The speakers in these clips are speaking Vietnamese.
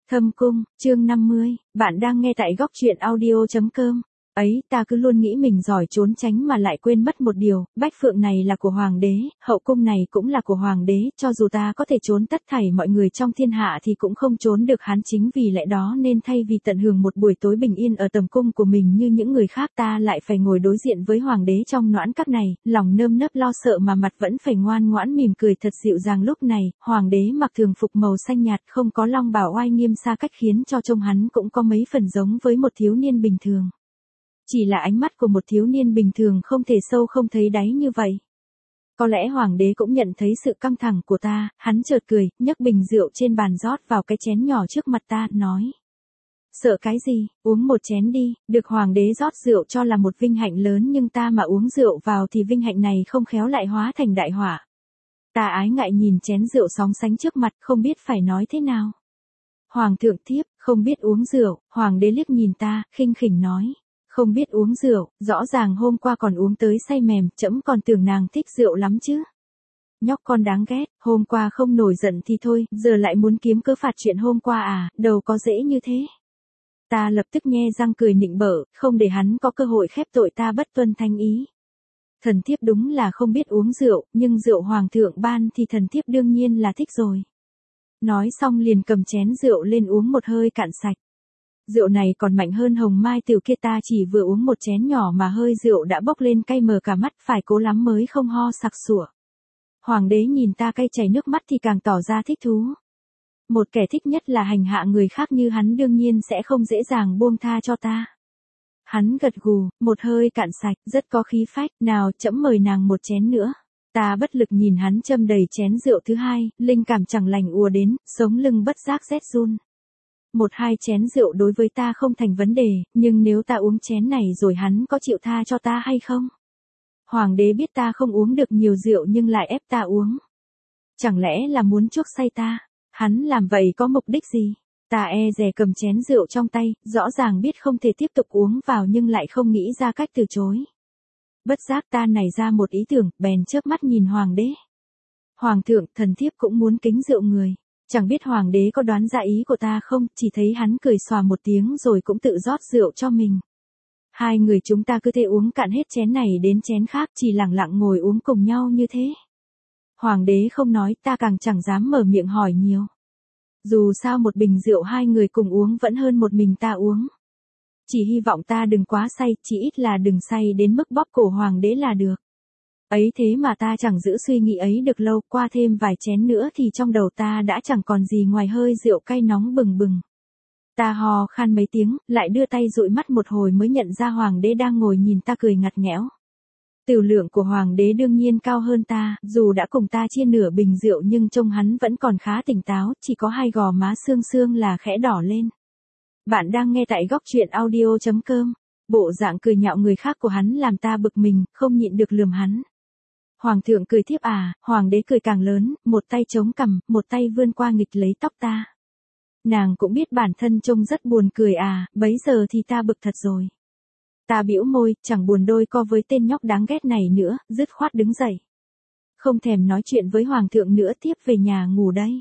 Thâm Cung, chương 50, bạn đang nghe tại góc truyện audio.com. Ấy, ta cứ luôn nghĩ mình giỏi trốn tránh mà lại quên mất một điều, Bách Phượng này là của Hoàng đế, hậu cung này cũng là của Hoàng đế, cho dù ta có thể trốn tất thảy mọi người trong thiên hạ thì cũng không trốn được hắn, chính vì lẽ đó nên thay vì tận hưởng một buổi tối bình yên ở tầm cung của mình như những người khác, ta lại phải ngồi đối diện với Hoàng đế trong noãn các này, lòng nơm nớp lo sợ mà mặt vẫn phải ngoan ngoãn mỉm cười thật dịu dàng. Lúc này, Hoàng đế mặc thường phục màu xanh nhạt, không có long bào oai nghiêm xa cách, khiến cho trông hắn cũng có mấy phần giống với một thiếu niên bình thường. Chỉ là ánh mắt của một thiếu niên bình thường không thể sâu không thấy đáy như vậy. Có lẽ Hoàng đế cũng nhận thấy sự căng thẳng của ta, hắn chợt cười, nhấc bình rượu trên bàn rót vào cái chén nhỏ trước mặt ta, nói. Sợ cái gì, uống một chén đi. Được Hoàng đế rót rượu cho là một vinh hạnh lớn, nhưng ta mà uống rượu vào thì vinh hạnh này không khéo lại hóa thành đại họa. Ta ái ngại nhìn chén rượu sóng sánh trước mặt, không biết phải nói thế nào. Hoàng thượng thiếp, không biết uống rượu. Hoàng đế liếc nhìn ta, khinh khỉnh nói. Không biết uống rượu, rõ ràng hôm qua còn uống tới say mềm, trẫm còn tưởng nàng thích rượu lắm chứ. Nhóc con đáng ghét, hôm qua không nổi giận thì thôi, giờ lại muốn kiếm cớ phạt chuyện hôm qua à, đâu có dễ như thế. Ta lập tức nhe răng cười nịnh bợ, không để hắn có cơ hội khép tội ta bất tuân thánh ý. Thần thiếp đúng là không biết uống rượu, nhưng rượu Hoàng thượng ban thì thần thiếp đương nhiên là thích rồi. Nói xong liền cầm chén rượu lên uống một hơi cạn sạch. Rượu này còn mạnh hơn hồng mai tiểu kia, ta chỉ vừa uống một chén nhỏ mà hơi rượu đã bốc lên cay mờ cả mắt, phải cố lắm mới không ho sặc sủa. Hoàng đế nhìn ta cay chảy nước mắt thì càng tỏ ra thích thú. Một kẻ thích nhất là hành hạ người khác như hắn đương nhiên sẽ không dễ dàng buông tha cho ta. Hắn gật gù, một hơi cạn sạch, rất có khí phách, nào trẫm mời nàng một chén nữa. Ta bất lực nhìn hắn châm đầy chén rượu thứ hai, linh cảm chẳng lành ùa đến, sống lưng bất giác rét run. Một hai chén rượu đối với ta không thành vấn đề, nhưng nếu ta uống chén này rồi hắn có chịu tha cho ta hay không? Hoàng đế biết ta không uống được nhiều rượu nhưng lại ép ta uống. Chẳng lẽ là muốn chuốc say ta? Hắn làm vậy có mục đích gì? Ta e dè cầm chén rượu trong tay, rõ ràng biết không thể tiếp tục uống vào nhưng lại không nghĩ ra cách từ chối. Bất giác ta nảy ra một ý tưởng, bèn chớp mắt nhìn Hoàng đế. Hoàng thượng, thần thiếp cũng muốn kính rượu người. Chẳng biết Hoàng đế có đoán ra ý của ta không, chỉ thấy hắn cười xòa một tiếng rồi cũng tự rót rượu cho mình. Hai người chúng ta cứ thế uống cạn hết chén này đến chén khác, chỉ lặng lặng ngồi uống cùng nhau như thế. Hoàng đế không nói, ta càng chẳng dám mở miệng hỏi nhiều. Dù sao một bình rượu hai người cùng uống vẫn hơn một mình ta uống. Chỉ hy vọng ta đừng quá say, chỉ ít là đừng say đến mức bóp cổ Hoàng đế là được. Ấy thế mà ta chẳng giữ suy nghĩ ấy được lâu, qua thêm vài chén nữa thì trong đầu ta đã chẳng còn gì ngoài hơi rượu cay nóng bừng bừng. Ta hò khan mấy tiếng, lại đưa tay dụi mắt một hồi mới nhận ra Hoàng đế đang ngồi nhìn ta cười ngặt nghẽo. Tửu lượng của Hoàng đế đương nhiên cao hơn ta, dù đã cùng ta chia nửa bình rượu nhưng trông hắn vẫn còn khá tỉnh táo, chỉ có hai gò má sương sương là khẽ đỏ lên. Bạn đang nghe tại góc truyện audio.com. Bộ dạng cười nhạo người khác của hắn làm ta bực mình, không nhịn được lườm hắn. Hoàng thượng cười tiếp à? Hoàng đế cười càng lớn, một tay chống cằm, một tay vươn qua nghịch lấy tóc ta. Nàng cũng biết bản thân trông rất buồn cười à, bấy giờ thì ta bực thật rồi. Ta bĩu môi, chẳng buồn đôi co với tên nhóc đáng ghét này nữa, dứt khoát đứng dậy. Không thèm nói chuyện với Hoàng thượng nữa, tiếp về nhà ngủ đây.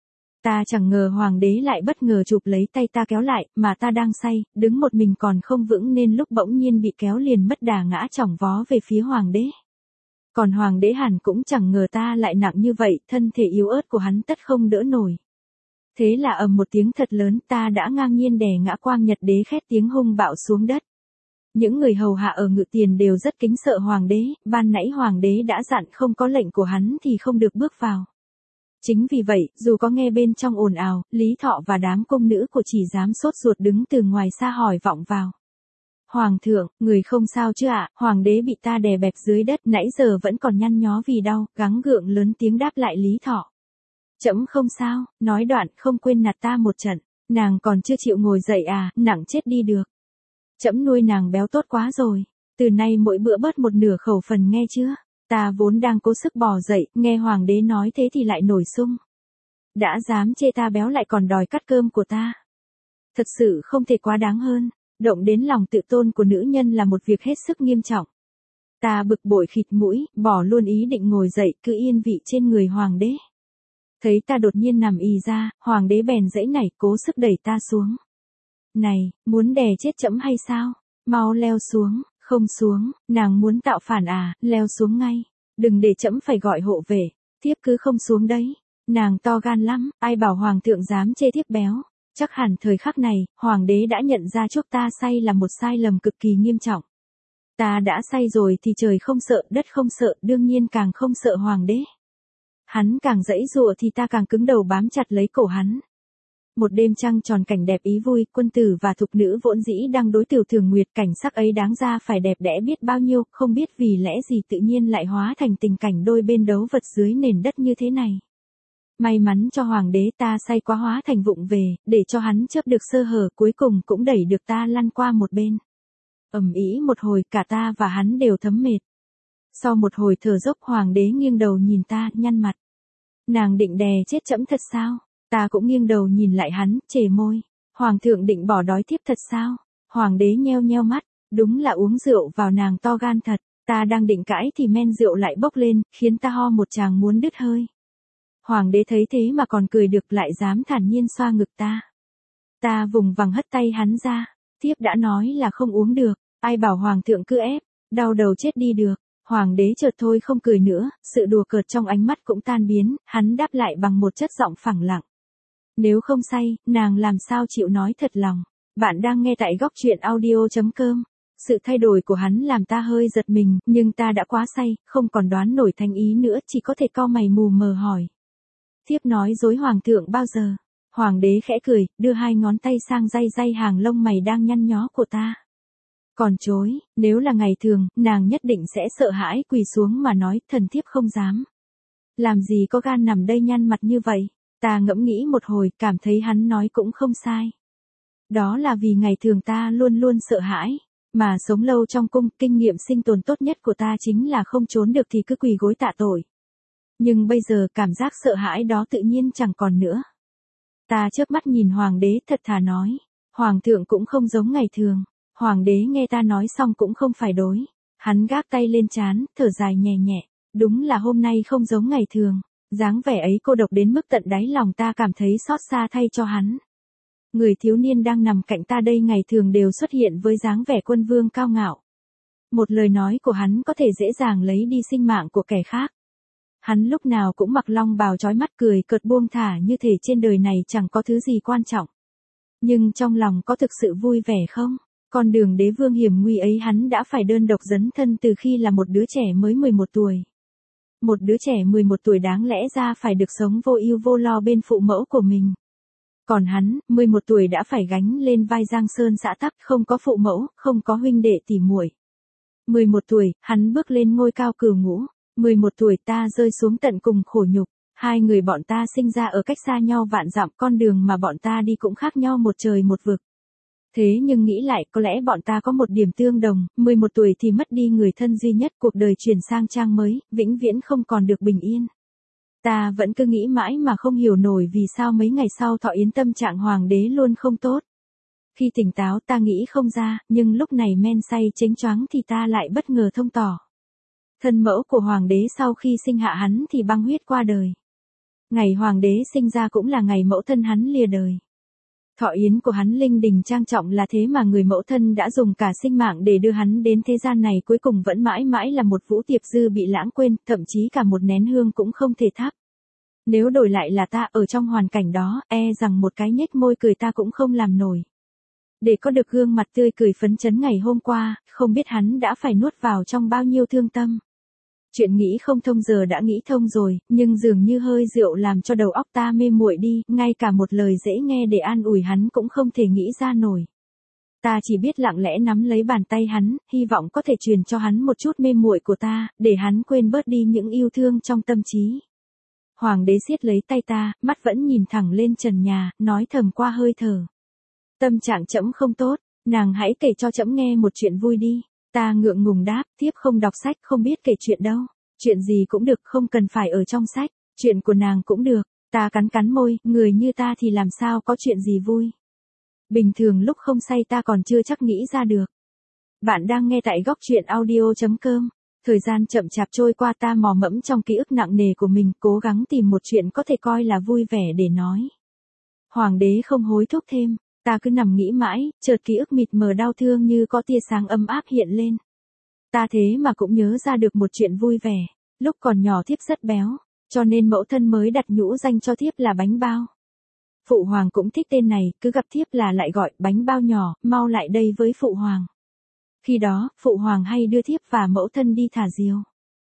Ta chẳng ngờ Hoàng đế lại bất ngờ chụp lấy tay ta kéo lại, mà ta đang say, đứng một mình còn không vững nên lúc bỗng nhiên bị kéo liền mất đà ngã chỏng vó về phía Hoàng đế. Còn Hoàng đế hẳn cũng chẳng ngờ ta lại nặng như vậy, thân thể yếu ớt của hắn tất không đỡ nổi. Thế là ầm một tiếng thật lớn, ta đã ngang nhiên đè ngã Quang Nhật đế khét tiếng hung bạo xuống đất. Những người hầu hạ ở ngự tiền đều rất kính sợ Hoàng đế, ban nãy Hoàng đế đã dặn không có lệnh của hắn thì không được bước vào. Chính vì vậy, dù có nghe bên trong ồn ào, Lý Thọ và đám cung nữ của chỉ dám sốt ruột đứng từ ngoài xa hỏi vọng vào. Hoàng thượng, người không sao chứ ạ? Hoàng đế bị ta đè bẹp dưới đất, nãy giờ vẫn còn nhăn nhó vì đau, gắng gượng lớn tiếng đáp lại Lý Thọ. Trẫm không sao, nói đoạn không quên nạt ta một trận. Nàng còn chưa chịu ngồi dậy à, nặng chết đi được. Trẫm nuôi nàng béo tốt quá rồi. Từ nay mỗi bữa bớt một nửa khẩu phần nghe chưa? Ta vốn đang cố sức bò dậy, nghe Hoàng đế nói thế thì lại nổi sung. Đã dám chê ta béo lại còn đòi cắt cơm của ta. Thật sự không thể quá đáng hơn. Động đến lòng tự tôn của nữ nhân là một việc hết sức nghiêm trọng. Ta bực bội khịt mũi, bỏ luôn ý định ngồi dậy, cứ yên vị trên người Hoàng đế. Thấy ta đột nhiên nằm ì ra, hoàng đế bèn giãy nảy cố sức đẩy ta xuống. Này, muốn đè chết trẫm hay sao? Mau leo xuống, không xuống, nàng muốn tạo phản à, leo xuống ngay. Đừng để trẫm phải gọi hộ về, thiếp cứ không xuống đấy. Nàng to gan lắm, ai bảo hoàng thượng dám chê thiếp béo. Chắc hẳn thời khắc này, hoàng đế đã nhận ra chuốc ta say là một sai lầm cực kỳ nghiêm trọng. Ta đã say rồi thì trời không sợ, đất không sợ, đương nhiên càng không sợ hoàng đế. Hắn càng giãy giụa thì ta càng cứng đầu bám chặt lấy cổ hắn. Một đêm trăng tròn cảnh đẹp ý vui, quân tử và thục nữ vốn dĩ đang đối tiểu thường nguyệt, cảnh sắc ấy đáng ra phải đẹp đẽ biết bao nhiêu, không biết vì lẽ gì tự nhiên lại hóa thành tình cảnh đôi bên đấu vật dưới nền đất như thế này. May mắn cho hoàng đế, ta say quá hóa thành vụng về, để cho hắn chớp được sơ hở, cuối cùng cũng đẩy được ta lăn qua một bên. Ầm ĩ một hồi, cả ta và hắn đều thấm mệt. Sau một hồi thở dốc, hoàng đế nghiêng đầu nhìn ta, nhăn mặt. Nàng định đè chết trẫm thật sao? Ta cũng nghiêng đầu nhìn lại hắn, chề môi. Hoàng thượng định bỏ đói thiếp thật sao? Hoàng đế nheo nheo mắt, đúng là uống rượu vào nàng to gan thật. Ta đang định cãi thì men rượu lại bốc lên, khiến ta ho một tràng muốn đứt hơi. Hoàng đế thấy thế mà còn cười được, lại dám thản nhiên xoa ngực ta. Ta vùng vằng hất tay hắn ra. Thiếp đã nói là không uống được, ai bảo hoàng thượng cứ ép, đau đầu chết đi được. Hoàng đế chợt thôi không cười nữa, sự đùa cợt trong ánh mắt cũng tan biến, hắn đáp lại bằng một chất giọng phẳng lặng. Nếu không say, nàng làm sao chịu nói thật lòng. Bạn đang nghe tại góc truyện audio.com. Sự thay đổi của hắn làm ta hơi giật mình, nhưng ta đã quá say, không còn đoán nổi thành ý nữa, chỉ có thể cau mày mù mờ hỏi. Thiếp nói dối hoàng thượng bao giờ? Hoàng đế khẽ cười, đưa hai ngón tay sang day hàng lông mày đang nhăn nhó của ta. Còn chối, nếu là ngày thường, nàng nhất định sẽ sợ hãi quỳ xuống mà nói, thần thiếp không dám. Làm gì có gan nằm đây nhăn mặt như vậy? Ta ngẫm nghĩ một hồi, cảm thấy hắn nói cũng không sai. Đó là vì ngày thường ta luôn luôn sợ hãi, mà sống lâu trong cung, kinh nghiệm sinh tồn tốt nhất của ta chính là không trốn được thì cứ quỳ gối tạ tội. Nhưng bây giờ cảm giác sợ hãi đó tự nhiên chẳng còn nữa. Ta chớp mắt nhìn hoàng đế thật thà nói, hoàng thượng cũng không giống ngày thường. Hoàng đế nghe ta nói xong cũng không phải đối. Hắn gác tay lên trán, thở dài nhẹ nhẹ. Đúng là hôm nay không giống ngày thường. Dáng vẻ ấy cô độc đến mức tận đáy lòng ta cảm thấy xót xa thay cho hắn. Người thiếu niên đang nằm cạnh ta đây ngày thường đều xuất hiện với dáng vẻ quân vương cao ngạo. Một lời nói của hắn có thể dễ dàng lấy đi sinh mạng của kẻ khác. Hắn lúc nào cũng mặc long bào trói mắt cười cợt buông thả như thể trên đời này chẳng có thứ gì quan trọng. Nhưng trong lòng có thực sự vui vẻ không? Con đường đế vương hiểm nguy ấy hắn đã phải đơn độc dấn thân từ khi là một đứa trẻ mới 11 tuổi. Một đứa trẻ 11 tuổi đáng lẽ ra phải được sống vô ưu vô lo bên phụ mẫu của mình. Còn hắn, 11 tuổi đã phải gánh lên vai giang sơn xã tắc, không có phụ mẫu, không có huynh đệ tỉ muội. 11 tuổi, hắn bước lên ngôi cao cửu ngũ. 11 tuổi ta rơi xuống tận cùng khổ nhục. Hai người bọn ta sinh ra ở cách xa nhau vạn dặm, con đường mà bọn ta đi cũng khác nhau một trời một vực. Thế nhưng nghĩ lại có lẽ bọn ta có một điểm tương đồng, 11 tuổi thì mất đi người thân duy nhất, cuộc đời chuyển sang trang mới, vĩnh viễn không còn được bình yên. Ta vẫn cứ nghĩ mãi mà không hiểu nổi vì sao mấy ngày sau Thọ Yến tâm trạng hoàng đế luôn không tốt. Khi tỉnh táo ta nghĩ không ra, nhưng lúc này men say chếnh choáng thì ta lại bất ngờ thông tỏ. Thân mẫu của hoàng đế sau khi sinh hạ hắn thì băng huyết qua đời. Ngày hoàng đế sinh ra cũng là ngày mẫu thân hắn lìa đời. Thọ yến của hắn linh đình trang trọng là thế mà người mẫu thân đã dùng cả sinh mạng để đưa hắn đến thế gian này cuối cùng vẫn mãi mãi là một vũ tiệp dư bị lãng quên, thậm chí cả một nén hương cũng không thể thắp. Nếu đổi lại là ta ở trong hoàn cảnh đó, rằng một cái nhếch môi cười ta cũng không làm nổi. Để có được gương mặt tươi cười phấn chấn ngày hôm qua, không biết hắn đã phải nuốt vào trong bao nhiêu thương tâm. Chuyện nghĩ không thông giờ đã nghĩ thông rồi, nhưng dường như hơi rượu làm cho đầu óc ta mê muội đi, ngay cả một lời dễ nghe để an ủi hắn cũng không thể nghĩ ra nổi. Ta chỉ biết lặng lẽ nắm lấy bàn tay hắn, hy vọng có thể truyền cho hắn một chút mê muội của ta, để hắn quên bớt đi những yêu thương trong tâm trí. Hoàng đế siết lấy tay ta, mắt vẫn nhìn thẳng lên trần nhà, nói thầm qua hơi thở. Tâm trạng trẫm không tốt, nàng hãy kể cho trẫm nghe một chuyện vui đi. Ta ngượng ngùng đáp, thiếp không đọc sách, không biết kể chuyện đâu. Chuyện gì cũng được, không cần phải ở trong sách. Chuyện của nàng cũng được. Ta cắn cắn môi, người như ta thì làm sao có chuyện gì vui. Bình thường lúc không say ta còn chưa chắc nghĩ ra được. Bạn đang nghe tại góc truyện audio.com. Thời gian chậm chạp trôi qua, ta mò mẫm trong ký ức nặng nề của mình, cố gắng tìm một chuyện có thể coi là vui vẻ để nói. Hoàng đế không hối thúc thêm, ta cứ nằm nghĩ mãi, chợt ký ức mịt mờ đau thương như có tia sáng ấm áp hiện lên. Ta thế mà cũng nhớ ra được một chuyện vui vẻ, lúc còn nhỏ thiếp rất béo, cho nên mẫu thân mới đặt nhũ danh cho thiếp là bánh bao. Phụ hoàng cũng thích tên này, cứ gặp thiếp là lại gọi bánh bao nhỏ, mau lại đây với phụ hoàng. Khi đó, phụ hoàng hay đưa thiếp và mẫu thân đi thả diều.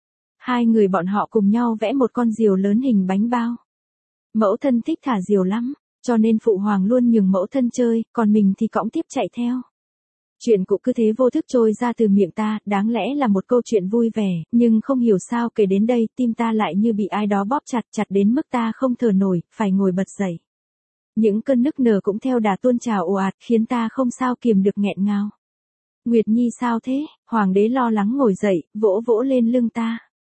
Hai người bọn họ cùng nhau vẽ một con diều lớn hình bánh bao. Mẫu thân thích thả diều lắm, cho nên phụ hoàng luôn nhường mẫu thân chơi, còn mình thì cõng tiếp chạy theo. Chuyện cũ cứ thế vô thức trôi ra từ miệng ta, đáng lẽ là một câu chuyện vui vẻ, nhưng không hiểu sao kể đến đây tim ta lại như bị ai đó bóp chặt chặt đến mức ta không thở nổi, phải ngồi bật dậy. Những cơn nức nở cũng theo đà tuôn trào ồ ạt khiến ta không sao kiềm được nghẹn ngào. Nguyệt Nhi sao thế? Hoàng đế lo lắng ngồi dậy, vỗ vỗ lên lưng ta.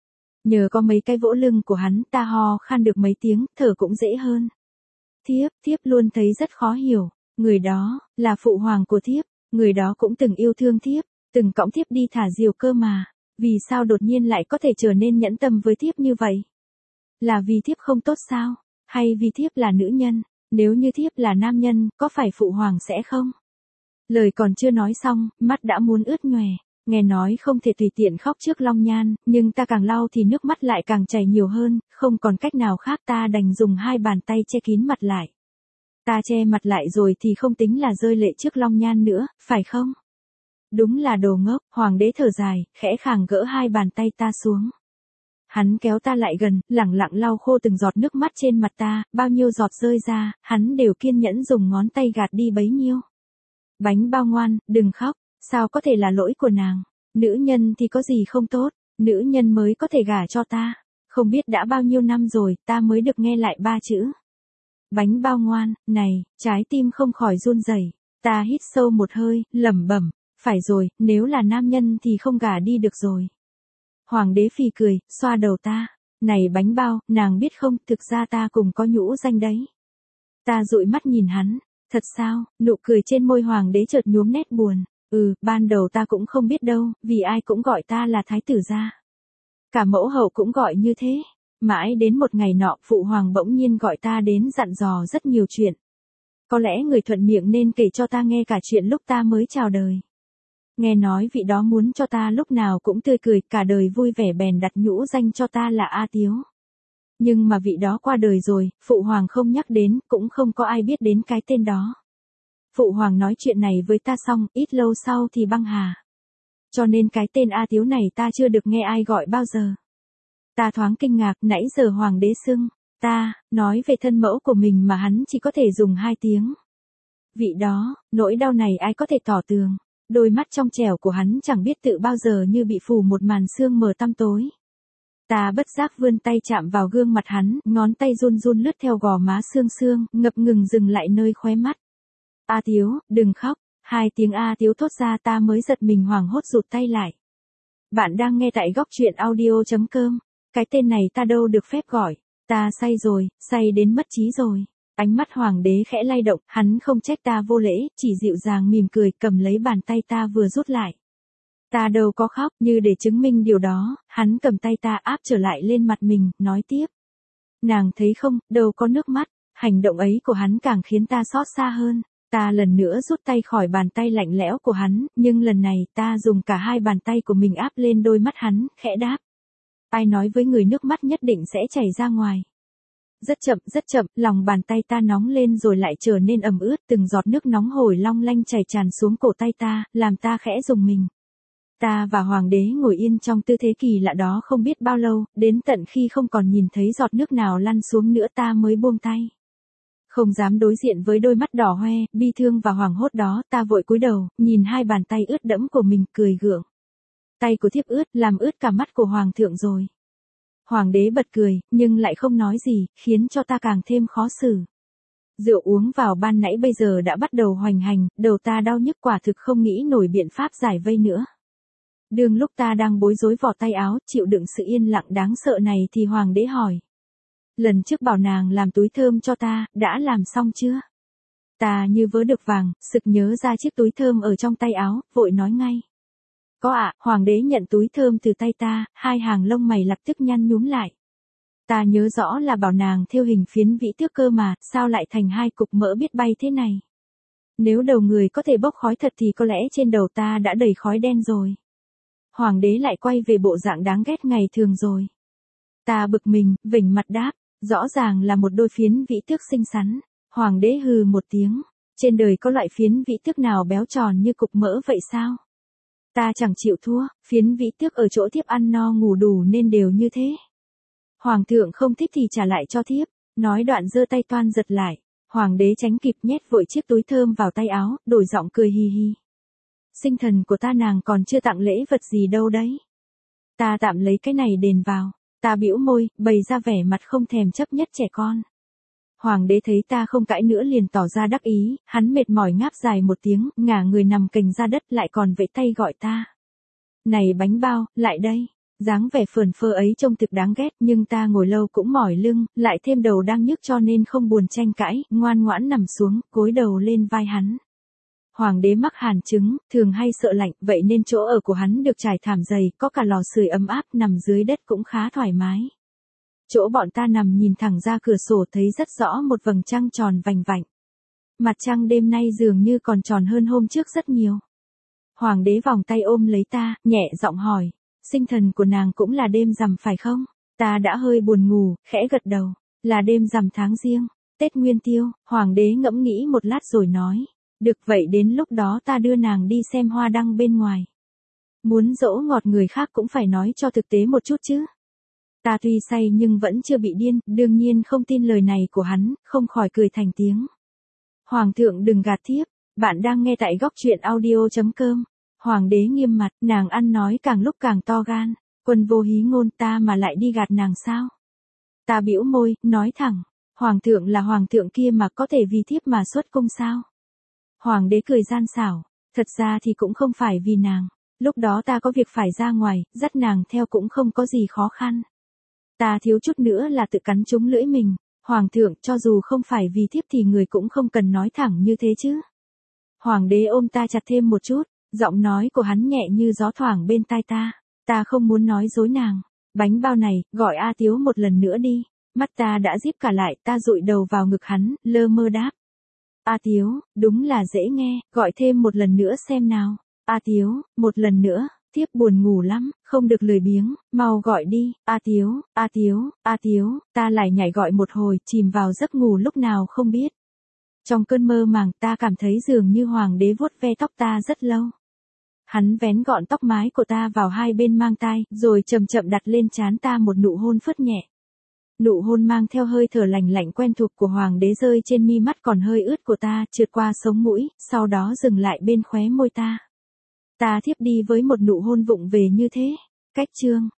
Nhờ có mấy cái vỗ lưng của hắn, ta ho khan được mấy tiếng, thở cũng dễ hơn. Thiếp luôn thấy rất khó hiểu, người đó, là phụ hoàng của thiếp, người đó cũng từng yêu thương thiếp, từng cõng thiếp đi thả diều cơ mà, vì sao đột nhiên lại có thể trở nên nhẫn tâm với thiếp như vậy? Là vì thiếp không tốt sao? Hay vì thiếp là nữ nhân? Nếu như thiếp là nam nhân, có phải phụ hoàng sẽ không? Lời còn chưa nói xong, mắt đã muốn ướt nhòe. Nghe nói không thể tùy tiện khóc trước Long Nhan, nhưng ta càng lau thì nước mắt lại càng chảy nhiều hơn, không còn cách nào khác ta đành dùng hai bàn tay che kín mặt lại. Ta che mặt lại rồi thì không tính là rơi lệ trước Long Nhan nữa, phải không? Đúng là đồ ngốc, hoàng đế thở dài, khẽ khàng gỡ hai bàn tay ta xuống. Hắn kéo ta lại gần, lẳng lặng lau khô từng giọt nước mắt trên mặt ta, bao nhiêu giọt rơi ra, hắn đều kiên nhẫn dùng ngón tay gạt đi bấy nhiêu. Bánh bao ngoan, đừng khóc, sao có thể là lỗi của nàng? Nữ nhân thì có gì không tốt, nữ nhân mới có thể gả cho ta. Không biết đã bao nhiêu năm rồi, ta mới được nghe lại ba chữ. Bánh bao ngoan, này, trái tim không khỏi run rẩy. Ta hít sâu một hơi, lẩm bẩm, phải rồi, nếu là nam nhân thì không gả đi được rồi. Hoàng đế phì cười, xoa đầu ta. Này bánh bao, nàng biết không, thực ra ta cùng có nhũ danh đấy. Ta dụi mắt nhìn hắn. Thật sao? Nụ cười trên môi hoàng đế chợt nhuốm nét buồn. Ban đầu ta cũng không biết đâu, vì ai cũng gọi ta là thái tử gia. Cả mẫu hậu cũng gọi như thế. Mãi đến một ngày nọ, phụ hoàng bỗng nhiên gọi ta đến dặn dò rất nhiều chuyện. Có lẽ người thuận miệng nên kể cho ta nghe cả chuyện lúc ta mới chào đời. Nghe nói vị đó muốn cho ta lúc nào cũng tươi cười, cả đời vui vẻ bèn đặt nhũ danh cho ta là A Tiếu. Nhưng mà vị đó qua đời rồi, phụ hoàng không nhắc đến, cũng không có ai biết đến cái tên đó. Phụ hoàng nói chuyện này với ta xong, ít lâu sau thì băng hà. Cho nên cái tên A Tiếu này ta chưa được nghe ai gọi bao giờ. Ta thoáng kinh ngạc, nãy giờ hoàng đế xưng ta, nói về thân mẫu của mình mà hắn chỉ có thể dùng 2 tiếng. Vị đó, nỗi đau này ai có thể tỏ tường. Đôi mắt trong trẻo của hắn chẳng biết tự bao giờ như bị phủ một màn sương mờ tăm tối. Ta bất giác vươn tay chạm vào gương mặt hắn, ngón tay run run lướt theo gò má sương sương, ngập ngừng dừng lại nơi khóe mắt. A Tiếu, đừng khóc. 2 tiếng A Tiếu thốt ra ta mới giật mình hoảng hốt rụt tay lại. Bạn đang nghe tại góc truyện audio.com. Cái tên này ta đâu được phép gọi. Ta say rồi, say đến mất trí rồi. Ánh mắt hoàng đế khẽ lay động, hắn không trách ta vô lễ, chỉ dịu dàng mỉm cười, cầm lấy bàn tay ta vừa rút lại. Ta đâu có khóc, như để chứng minh điều đó, hắn cầm tay ta áp trở lại lên mặt mình, nói tiếp. Nàng thấy không, đâu có nước mắt, hành động ấy của hắn càng khiến ta xót xa hơn. Ta lần nữa rút tay khỏi bàn tay lạnh lẽo của hắn, nhưng lần này ta dùng cả 2 bàn tay của mình áp lên đôi mắt hắn, khẽ đáp. Ai nói với người nước mắt nhất định sẽ chảy ra ngoài. Rất chậm, lòng bàn tay ta nóng lên rồi lại trở nên ẩm ướt, từng giọt nước nóng hổi long lanh chảy tràn xuống cổ tay ta, làm ta khẽ rùng mình. Ta và hoàng đế ngồi yên trong tư thế kỳ lạ đó không biết bao lâu, đến tận khi không còn nhìn thấy giọt nước nào lăn xuống nữa ta mới buông tay. Không dám đối diện với đôi mắt đỏ hoe, bi thương và hoảng hốt đó, ta vội cúi đầu, nhìn 2 bàn tay ướt đẫm của mình, cười gượng. Tay của thiếp ướt, làm ướt cả mắt của hoàng thượng rồi. Hoàng đế bật cười, nhưng lại không nói gì, khiến cho ta càng thêm khó xử. Rượu uống vào ban nãy bây giờ đã bắt đầu hoành hành, đầu ta đau nhức quả thực không nghĩ nổi biện pháp giải vây nữa. Đương lúc ta đang bối rối vò tay áo, chịu đựng sự yên lặng đáng sợ này thì hoàng đế hỏi. Lần trước bảo nàng làm túi thơm cho ta, đã làm xong chưa? Ta như vớ được vàng, sực nhớ ra chiếc túi thơm ở trong tay áo, vội nói ngay. có ạ. Hoàng đế nhận túi thơm từ tay ta, hai hàng lông mày lập tức nhăn nhúm lại. Ta nhớ rõ là bảo nàng thêu hình phiến vĩ tước cơ mà, sao lại thành hai cục mỡ biết bay thế này. Nếu đầu người có thể bốc khói thật thì có lẽ trên đầu ta đã đầy khói đen rồi. Hoàng đế lại quay về bộ dạng đáng ghét ngày thường rồi. Ta bực mình, vểnh mặt đáp, rõ ràng là một đôi phiến vĩ tước xinh xắn. Hoàng đế hừ một tiếng, trên đời có loại phiến vĩ tước nào béo tròn như cục mỡ vậy sao? Ta chẳng chịu thua, phiến vĩ tước ở chỗ thiếp ăn no ngủ đủ nên đều như thế. Hoàng thượng không thích thì trả lại cho thiếp, nói đoạn giơ tay toan giật lại. Hoàng đế tránh kịp nhét vội chiếc túi thơm vào tay áo, đổi giọng cười hì hì. Sinh thần của ta nàng còn chưa tặng lễ vật gì đâu đấy. Ta tạm lấy cái này đền vào. Ta bĩu môi, bày ra vẻ mặt không thèm chấp nhất trẻ con. Hoàng đế thấy ta không cãi nữa liền tỏ ra đắc ý, hắn mệt mỏi ngáp dài một tiếng, ngả người nằm cành ra đất lại còn vẫy tay gọi ta. Này bánh bao, lại đây. Dáng vẻ phờn phơ ấy trông thực đáng ghét nhưng ta ngồi lâu cũng mỏi lưng, lại thêm đầu đang nhức cho nên không buồn tranh cãi, ngoan ngoãn nằm xuống, gối đầu lên vai hắn. Hoàng đế mắc hàn chứng, thường hay sợ lạnh, vậy nên chỗ ở của hắn được trải thảm dày, có cả lò sưởi ấm áp, nằm dưới đất cũng khá thoải mái. Chỗ bọn ta nằm nhìn thẳng ra cửa sổ thấy rất rõ một vầng trăng tròn vành vạnh. Mặt trăng đêm nay dường như còn tròn hơn hôm trước rất nhiều. Hoàng đế vòng tay ôm lấy ta, nhẹ giọng hỏi, sinh thần của nàng cũng là đêm rằm phải không? Ta đã hơi buồn ngủ, khẽ gật đầu, là đêm rằm tháng Giêng, Tết Nguyên Tiêu. Hoàng đế ngẫm nghĩ một lát rồi nói, được vậy đến lúc đó ta đưa nàng đi xem hoa đăng bên ngoài. Muốn dỗ ngọt người khác cũng phải nói cho thực tế một chút chứ. Ta tuy say nhưng vẫn chưa bị điên, đương nhiên không tin lời này của hắn, không khỏi cười thành tiếng. Hoàng thượng đừng gạt thiếp, bạn đang nghe tại góc truyện audio.com. Hoàng đế nghiêm mặt, nàng ăn nói càng lúc càng to gan, quân vô hí ngôn ta mà lại đi gạt nàng sao? Ta bĩu môi, nói thẳng, hoàng thượng là hoàng thượng kia mà có thể vì thiếp mà xuất cung sao? Hoàng đế cười gian xảo, thật ra thì cũng không phải vì nàng, lúc đó ta có việc phải ra ngoài, dắt nàng theo cũng không có gì khó khăn. Ta thiếu chút nữa là tự cắn trúng lưỡi mình, hoàng thượng cho dù không phải vì thiếp thì người cũng không cần nói thẳng như thế chứ. Hoàng đế ôm ta chặt thêm một chút, giọng nói của hắn nhẹ như gió thoảng bên tai ta không muốn nói dối nàng. Bánh bao này, gọi A Tiếu một lần nữa đi. Mắt ta đã díp cả lại, ta dụi đầu vào ngực hắn, lơ mơ đáp. A Tiếu, đúng là dễ nghe, gọi thêm một lần nữa xem nào. A Tiếu, một lần nữa, thiếp buồn ngủ lắm, không được lười biếng, mau gọi đi. A Tiếu, A Tiếu, A Tiếu, ta lại nhảy gọi một hồi, chìm vào giấc ngủ lúc nào không biết. Trong cơn mơ màng ta cảm thấy dường như hoàng đế vuốt ve tóc ta rất lâu. Hắn vén gọn tóc mái của ta vào hai bên mang tai, rồi chậm chậm đặt lên trán ta một nụ hôn phớt nhẹ. Nụ hôn mang theo hơi thở lành lạnh quen thuộc của hoàng đế rơi trên mi mắt còn hơi ướt của ta, trượt qua sống mũi, sau đó dừng lại bên khóe môi ta. Ta thiếp đi với một nụ hôn vụng về như thế. Cách chương